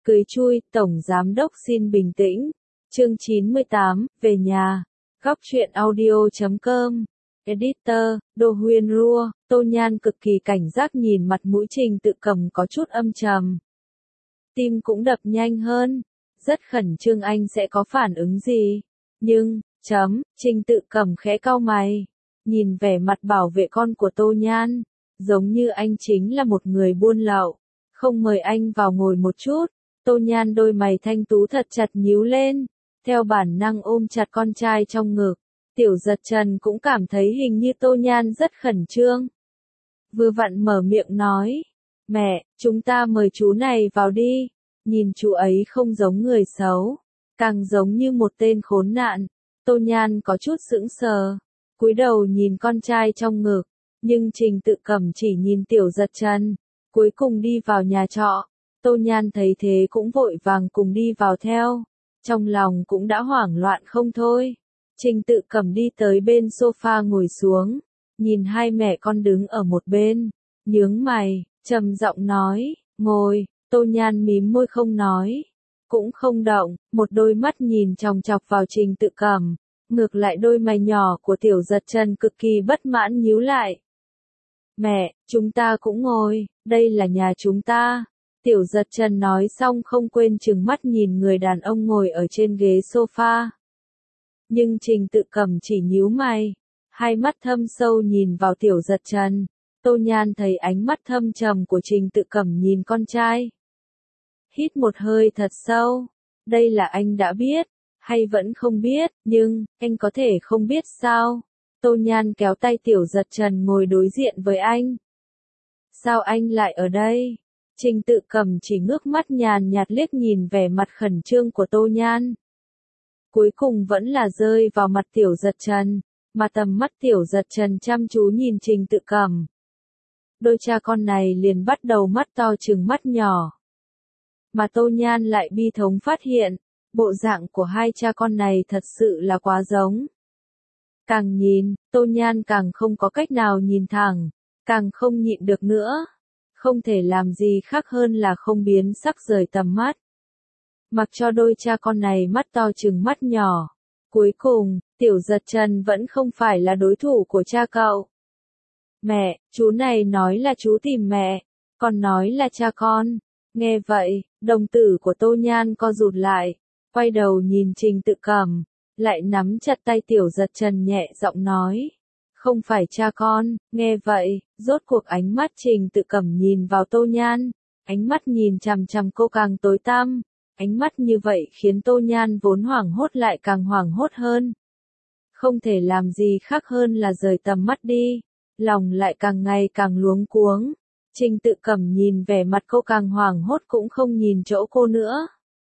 Cười chui, Tổng Giám Đốc xin bình tĩnh. Chương 98, về nhà. Góc truyện audio.com. Editor, Đô Huyên Rua. Tô Nhan cực kỳ cảnh giác nhìn mặt mũi Trình Tự Cầm có chút âm trầm. Tim cũng đập nhanh hơn. Rất khẩn trương anh sẽ có phản ứng gì. Nhưng, Trình Tự Cầm khẽ cau mày. Nhìn vẻ mặt bảo vệ con của Tô Nhan. Giống như anh chính là một người buôn lậu. Không mời anh vào ngồi một chút. Tô Nhan đôi mày thanh tú thật chặt nhíu lên. Theo bản năng ôm chặt con trai trong ngực. Tiểu Giật Trần cũng cảm thấy hình như Tô Nhan rất khẩn trương. Vừa vặn mở miệng nói. Mẹ, chúng ta mời chú này vào đi. Nhìn chú ấy không giống người xấu. Càng giống như một tên khốn nạn. Tô Nhan có chút sững sờ. Cúi đầu nhìn con trai trong ngực. Nhưng Trình Tự Cầm chỉ nhìn Tiểu Giật Trần. Cuối cùng đi vào nhà trọ. Tô Nhan thấy thế cũng vội vàng cùng đi vào theo. Trong lòng cũng đã hoảng loạn không thôi. Trình Tự Cầm đi tới bên sofa ngồi xuống. Nhìn hai mẹ con đứng ở một bên. Nhướng mày, trầm giọng nói, ngồi. Tô Nhan mím môi không nói. Cũng không động, một đôi mắt nhìn chòng chọc vào Trình Tự Cầm. Ngược lại đôi mày nhỏ của Tiểu Giật Trần cực kỳ bất mãn nhíu lại. Mẹ, chúng ta cũng ngồi, đây là nhà chúng ta. Tiểu Giật Trần nói xong không quên trừng mắt nhìn người đàn ông ngồi ở trên ghế sofa. Nhưng Trình Tự Cầm chỉ nhíu mày. Hai mắt thâm sâu nhìn vào Tiểu Giật Trần. Tô Nhan thấy ánh mắt thâm trầm của Trình Tự Cầm nhìn con trai. Hít một hơi thật sâu. Đây là anh đã biết, hay vẫn không biết, nhưng, anh có thể không biết sao? Tô Nhan kéo tay Tiểu Giật Trần ngồi đối diện với anh. Sao anh lại ở đây? Trình Tự Cầm chỉ ngước mắt nhàn nhạt liếc nhìn vẻ mặt khẩn trương của Tô Nhan. Cuối cùng vẫn là rơi vào mặt Tiểu Giật Trần, mà tầm mắt Tiểu Giật Trần chăm chú nhìn Trình Tự Cầm. Đôi cha con này liền bắt đầu mắt to trừng mắt nhỏ. Mà Tô Nhan lại bi thống phát hiện, bộ dạng của hai cha con này thật sự là quá giống. Càng nhìn, Tô Nhan càng không có cách nào nhìn thẳng, càng không nhịn được nữa. Không thể làm gì khác hơn là không biến sắc rời tầm mắt. Mặc cho đôi cha con này mắt to trừng mắt nhỏ. Cuối cùng, Tiểu Giật Trần vẫn không phải là đối thủ của cha cậu. Mẹ, chú này nói là chú tìm mẹ, còn nói là cha con. Nghe vậy, đồng tử của Tô Nhan co rụt lại, quay đầu nhìn Trình Tự Cầm, lại nắm chặt tay Tiểu Giật Trần nhẹ giọng nói. Không phải cha con. Nghe vậy, rốt cuộc ánh mắt Trình Tự Cầm nhìn vào Tô Nhan. Ánh mắt nhìn chằm chằm cô càng tối tăm. Ánh mắt như vậy khiến Tô Nhan vốn hoảng hốt lại càng hoảng hốt hơn. Không thể làm gì khác hơn là rời tầm mắt đi. Lòng lại càng ngày càng luống cuống. Trình Tự Cầm nhìn vẻ mặt cô càng hoảng hốt cũng không nhìn chỗ cô nữa.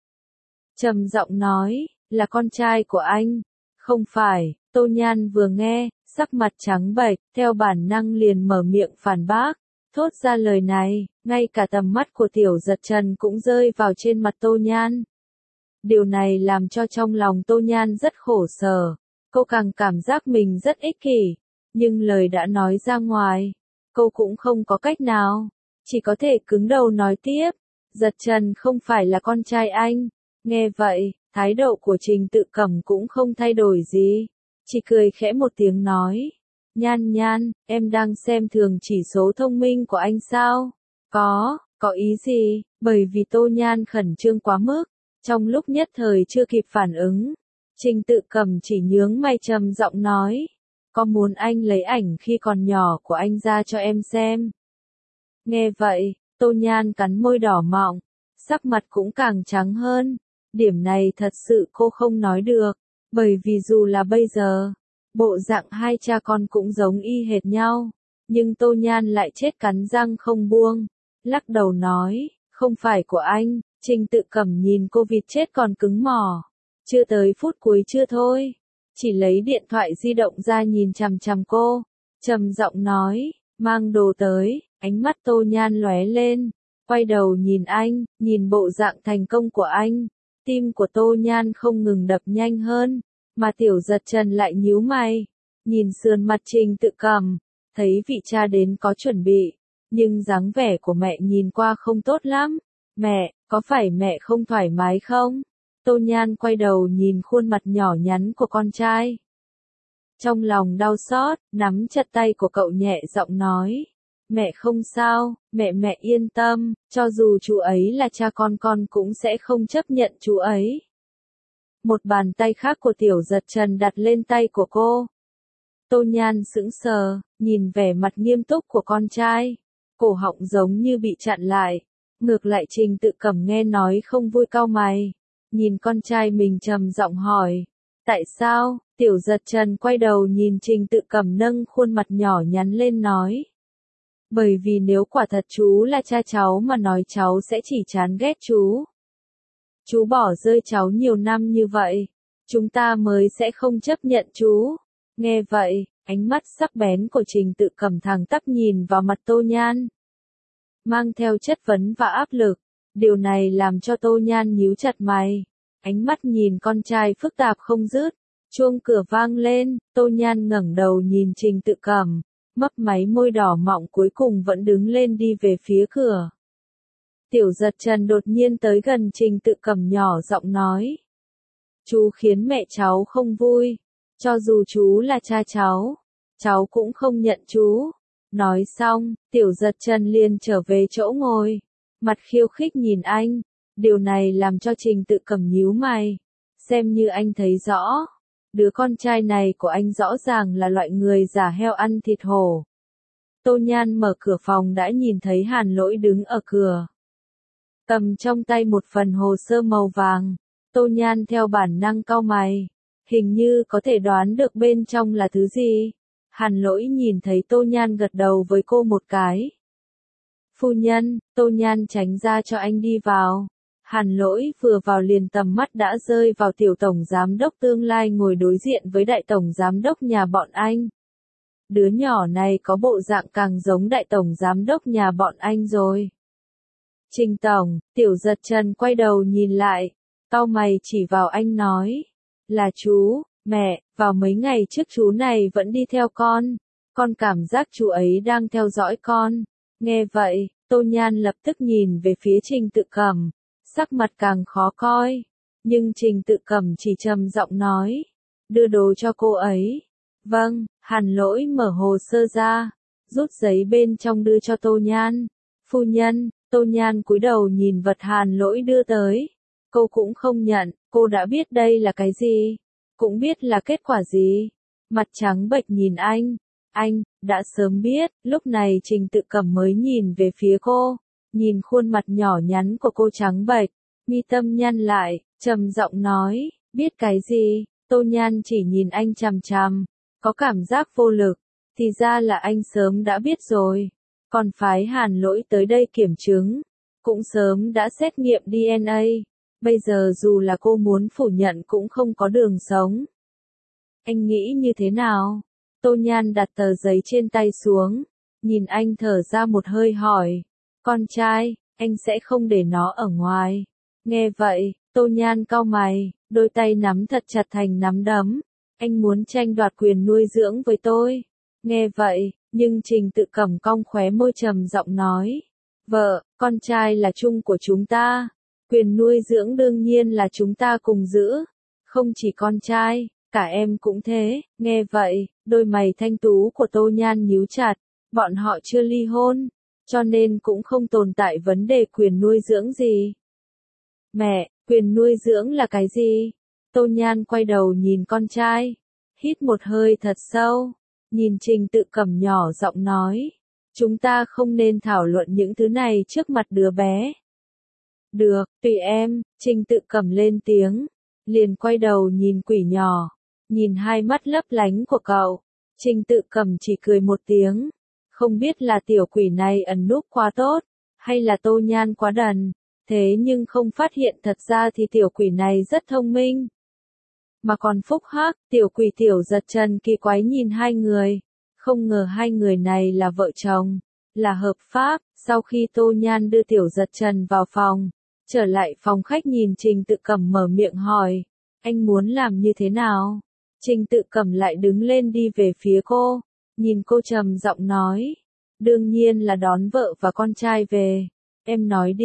Trầm giọng nói, là con trai của anh. Không phải. Tô Nhan vừa nghe, sắc mặt trắng bệch, theo bản năng liền mở miệng phản bác. Thốt ra lời này, ngay cả tầm mắt của Tiểu Giật Trần cũng rơi vào trên mặt Tô Nhan. Điều này làm cho trong lòng Tô Nhan rất khổ sở. Cô càng cảm giác mình rất ích kỷ. Nhưng lời đã nói ra ngoài, cô cũng không có cách nào. Chỉ có thể cứng đầu nói tiếp. Giật Trần không phải là con trai anh. Nghe vậy, thái độ của Trình Tự Cầm cũng không thay đổi gì. Chỉ cười khẽ một tiếng nói. Nhan, em đang xem thường chỉ số thông minh của anh sao? Có ý gì? Bởi vì Tô Nhan khẩn trương quá mức. Trong lúc nhất thời chưa kịp phản ứng. Trình Tự Cầm chỉ nhướng mày trầm giọng nói. Có muốn anh lấy ảnh khi còn nhỏ của anh ra cho em xem? Nghe vậy, Tô Nhan cắn môi đỏ mọng. Sắc mặt cũng càng trắng hơn. Điểm này thật sự cô không nói được. Bởi vì dù là bây giờ, bộ dạng hai cha con cũng giống y hệt nhau. Nhưng Tô Nhan lại chết cắn răng không buông. Lắc đầu nói, không phải của anh. Trình Tự Cầm nhìn cô vịt chết còn cứng mỏ. Chưa tới phút cuối chưa thôi. Chỉ lấy điện thoại di động ra nhìn chằm chằm cô. Trầm giọng nói, mang đồ tới. Ánh mắt Tô Nhan lóe lên. Quay đầu nhìn anh, nhìn bộ dạng thành công của anh. Tim của Tô Nhan không ngừng đập nhanh hơn. Mà Tiểu Giật Trần lại nhíu mày. Nhìn sườn mặt Trình Tự Cầm. Thấy vị cha đến có chuẩn bị. Nhưng dáng vẻ của mẹ nhìn qua không tốt lắm. Mẹ, có phải mẹ không thoải mái không? Tô Nhan quay đầu nhìn khuôn mặt nhỏ nhắn của con trai. Trong lòng đau xót, nắm chặt tay của cậu nhẹ giọng nói. Mẹ không sao, mẹ yên tâm, cho dù chú ấy là cha con cũng sẽ không chấp nhận chú ấy. Một bàn tay khác của Tiểu Giật Trần đặt lên tay của cô. Tô Nhan sững sờ, nhìn vẻ mặt nghiêm túc của con trai. Cổ họng giống như bị chặn lại. Ngược lại Trình Tự Cẩm nghe nói không vui cau mày. Nhìn con trai mình trầm giọng hỏi. Tại sao? Tiểu Giật Trần quay đầu nhìn Trình Tự Cẩm nâng khuôn mặt nhỏ nhắn lên nói. Bởi vì nếu quả thật chú là cha cháu mà nói cháu sẽ chỉ chán ghét chú. Chú bỏ rơi cháu nhiều năm như vậy, chúng ta mới sẽ không chấp nhận chú. Nghe vậy, ánh mắt sắc bén của Trình Tự Cẩm thẳng tắp nhìn vào mặt Tô Nhan. Mang theo chất vấn và áp lực, điều này làm cho Tô Nhan nhíu chặt mày. Ánh mắt nhìn con trai phức tạp không dứt, chuông cửa vang lên, Tô Nhan ngẩng đầu nhìn Trình Tự Cẩm, mấp máy môi đỏ mọng cuối cùng vẫn đứng lên đi về phía cửa. Tiểu Giật Trần đột nhiên tới gần Trình Tự Cẩm nhỏ giọng nói. Chú khiến mẹ cháu không vui, cho dù chú là cha cháu cũng không nhận chú. Nói xong, Tiểu Giật Trần liền trở về chỗ ngồi, mặt khiêu khích nhìn anh. Điều này làm cho Trình Tự Cẩm nhíu mày, xem như anh thấy rõ. Đứa con trai này của anh rõ ràng là loại người giả heo ăn thịt hổ. Tô Nhan mở cửa phòng đã nhìn thấy Hàn Lỗi đứng ở cửa. Cầm trong tay một phần hồ sơ màu vàng. Tô Nhan theo bản năng cau mày. Hình như có thể đoán được bên trong là thứ gì. Hàn Lỗi nhìn thấy Tô Nhan gật đầu với cô một cái. Phu nhân, Tô Nhan tránh ra cho anh đi vào. Hàn Lỗi vừa vào liền tầm mắt đã rơi vào tiểu tổng giám đốc tương lai ngồi đối diện với đại tổng giám đốc nhà bọn anh. Đứa nhỏ này có bộ dạng càng giống đại tổng giám đốc nhà bọn anh rồi. Trình tổng, Tiểu Giật Trần quay đầu nhìn lại, cau mày chỉ vào anh nói. Là chú, mẹ, vào mấy ngày trước chú này vẫn đi theo con cảm giác chú ấy đang theo dõi con. Nghe vậy, Tô Nhan lập tức nhìn về phía Trình Tự Cẩm, sắc mặt càng khó coi. Nhưng Trình Tự Cẩm chỉ trầm giọng nói. Đưa đồ cho cô ấy. Vâng, Hàn Lỗi mở hồ sơ ra, rút giấy bên trong đưa cho Tô Nhan. Phu nhân, Tô Nhan cúi đầu nhìn vật Hàn Lỗi đưa tới. Cô cũng không nhận, cô đã biết đây là cái gì, cũng biết là kết quả gì. Mặt trắng bệch nhìn anh, đã sớm biết. Lúc này Trình Tự Cẩm mới nhìn về phía cô, nhìn khuôn mặt nhỏ nhắn của cô trắng bệch, mi tâm nhăn lại, trầm giọng nói, biết cái gì? Tô Nhan chỉ nhìn anh chằm chằm, có cảm giác vô lực, thì ra là anh sớm đã biết rồi, còn phái Hàn Lỗi tới đây kiểm chứng, cũng sớm đã xét nghiệm DNA, bây giờ dù là cô muốn phủ nhận cũng không có đường sống. Anh nghĩ như thế nào? Tô Nhan đặt tờ giấy trên tay xuống, nhìn anh thở ra một hơi hỏi, con trai, anh sẽ không để nó ở ngoài. Nghe vậy, Tô Nhan cau mày, đôi tay nắm thật chặt thành nắm đấm. Anh muốn tranh đoạt quyền nuôi dưỡng với tôi. Nghe vậy, nhưng Trình Tự Cẩm cong khóe môi trầm giọng nói. Vợ, con trai là chung của chúng ta. Quyền nuôi dưỡng đương nhiên là chúng ta cùng giữ. Không chỉ con trai, cả em cũng thế. Nghe vậy, đôi mày thanh tú của Tô Nhan nhíu chặt. Bọn họ chưa ly hôn, cho nên cũng không tồn tại vấn đề quyền nuôi dưỡng gì. Mẹ, quyền nuôi dưỡng là cái gì? Tô Nhan quay đầu nhìn con trai, hít một hơi thật sâu, nhìn Trình Tự Cẩm nhỏ giọng nói, chúng ta không nên thảo luận những thứ này trước mặt đứa bé. Được, tùy em. Trình Tự Cẩm lên tiếng, liền quay đầu nhìn quỷ nhỏ, nhìn hai mắt lấp lánh của cậu. Trình Tự Cẩm chỉ cười một tiếng, không biết là tiểu quỷ này ẩn núp quá tốt, hay là Tô Nhan quá đần. Thế nhưng không phát hiện thật ra thì tiểu quỷ này rất thông minh. Mà còn phúc hắc, tiểu quỷ Tiểu Giật Trần kỳ quái nhìn hai người. Không ngờ hai người này là vợ chồng, là hợp pháp. Sau khi Tô Nhan đưa Tiểu Giật Trần vào phòng, trở lại phòng khách nhìn Trình Tự Cẩm mở miệng hỏi, anh muốn làm như thế nào? Trình Tự Cẩm lại đứng lên đi về phía cô, nhìn cô trầm giọng nói, đương nhiên là đón vợ và con trai về. Em nói đi,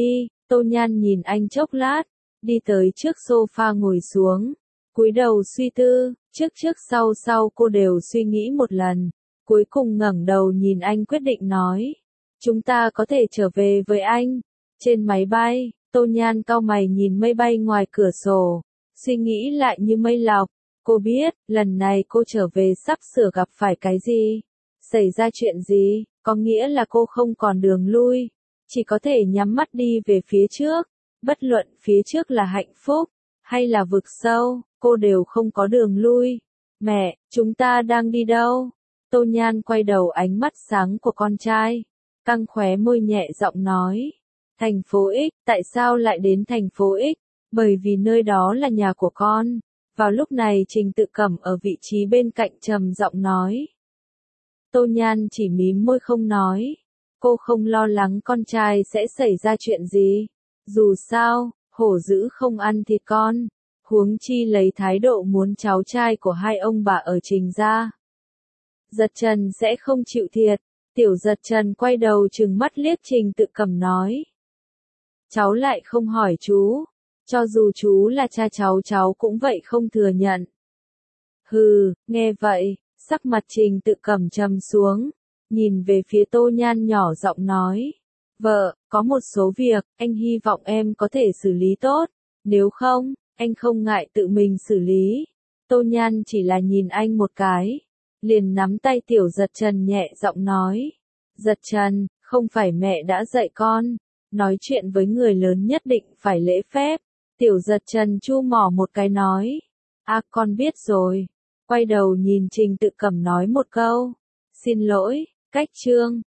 Tô Nhan nhìn anh chốc lát, đi tới trước sofa ngồi xuống, cúi đầu suy tư, trước sau sau cô đều suy nghĩ một lần, cuối cùng ngẩng đầu nhìn anh quyết định nói, chúng ta có thể trở về với anh. Trên máy bay, Tô Nhan cau mày nhìn mây bay ngoài cửa sổ, suy nghĩ lại như mây lọc, cô biết, lần này cô trở về sắp sửa gặp phải cái gì, xảy ra chuyện gì, có nghĩa là cô không còn đường lui, chỉ có thể nhắm mắt đi về phía trước, bất luận phía trước là hạnh phúc, hay là vực sâu, cô đều không có đường lui. Mẹ, chúng ta đang đi đâu? Tô Nhan quay đầu, ánh mắt sáng của con trai, căng khóe môi nhẹ giọng nói. Thành phố X, tại sao lại đến thành phố X? Bởi vì nơi đó là nhà của con. Vào lúc này Trình Tự Cẩm ở vị trí bên cạnh trầm giọng nói. Tô Nhan chỉ mím môi không nói. Cô không lo lắng con trai sẽ xảy ra chuyện gì. Dù sao, hổ dữ không ăn thịt con. Huống chi lấy thái độ muốn cháu trai của hai ông bà ở Trình gia. Giật Trần sẽ không chịu thiệt. Tiểu Giật Trần quay đầu trừng mắt liếc Trình Tự Cẩm nói. Cháu lại không hỏi chú. Cho dù chú là cha cháu cũng vậy không thừa nhận. Hừ, nghe vậy, sắc mặt Trình Tự Cẩm trầm xuống, nhìn về phía Tô Nhan nhỏ giọng nói. Vợ, có một số việc, anh hy vọng em có thể xử lý tốt, nếu không, anh không ngại tự mình xử lý. Tô Nhan chỉ là nhìn anh một cái, liền nắm tay Tiểu Giật Trần nhẹ giọng nói. Giật Trần, không phải mẹ đã dạy con, nói chuyện với người lớn nhất định phải lễ phép. Tiểu Giật Trần chu mỏ một cái nói. Con biết rồi. Quay đầu nhìn Trình Tự Cẩm nói một câu. Xin lỗi, cách chương.